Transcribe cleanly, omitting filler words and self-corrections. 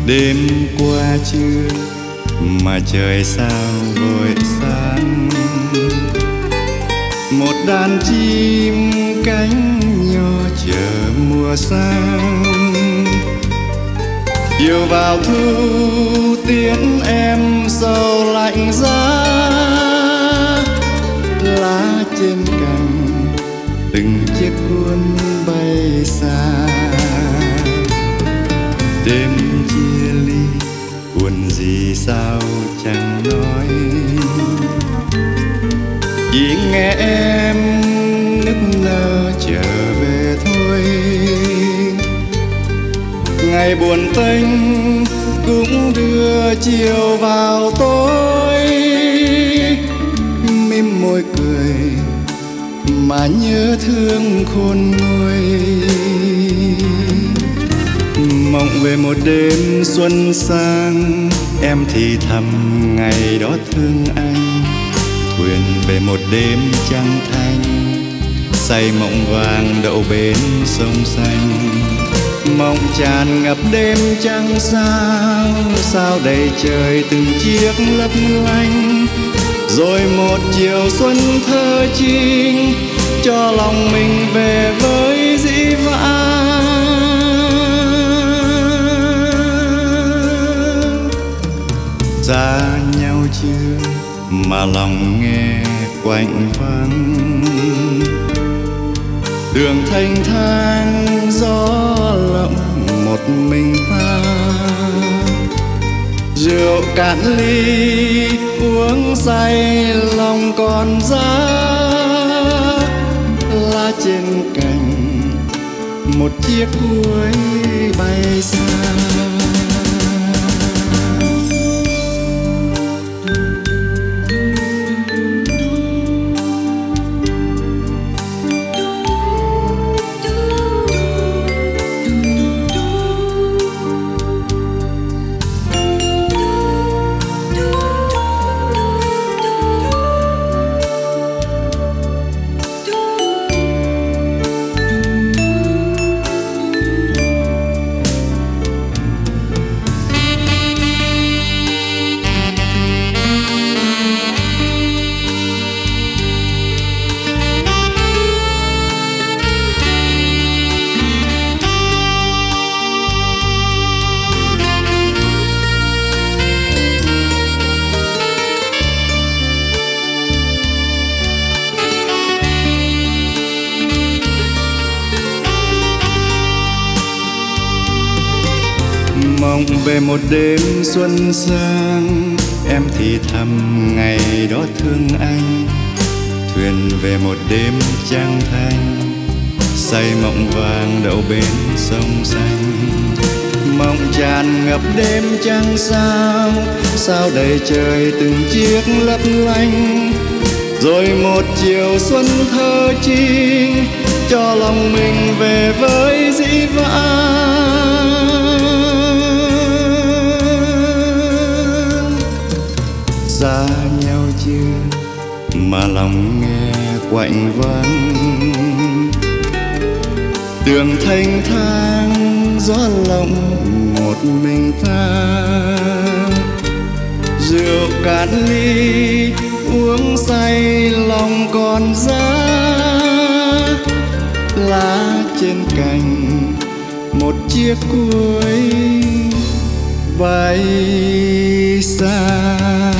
Đêm qua trưa mà trời sao vội sáng, một đàn chim cánh nhỏ chờ mùa sang. Chiều vào thu tiễn em sầu lạnh giá, lá trên cành từng chiếc cuốn bay xa. Đêm chia ly buồn gì sao chẳng nói, chỉ nghe em nức nở trở về thôi. Ngày buồn tênh cũng đưa chiều vào tối, mím môi cười mà nhớ thương khôn nguôi. Mộng về một đêm xuân sang, em thì thầm ngày đó thương anh. Thuyền về một đêm trăng thanh, say mộng vàng đậu bến sông xanh. Mộng tràn ngập đêm trăng sao, sao đầy trời từng chiếc lấp lánh. Rồi một chiều xuân thơ trinh, cho lòng mình về với dĩ vãng. Xa nhau chưa mà lòng nghe quạnh vắng, đường thanh thang gió lộng một mình ta. Rượu cạn ly uống say lòng còn giá, lá trên cành một chiếc cuối bay xa. Mộng về một đêm xuân sang, em thì thầm ngày đó thương anh. Thuyền về một đêm trăng thanh, say mộng vàng đậu bến sông xanh. Mộng tràn ngập đêm trăng sao, sao đầy trời từng chiếc lấp lánh. Rồi một chiều xuân thơ trinh, cho lòng mình về với dĩ vãng. Xa nhau chưa mà lòng nghe quạnh vắng, đường thanh thang gió lộng một mình ta. Rượu cạn ly uống say lòng còn giá, lá trên cành một chiếc cuối bay xa.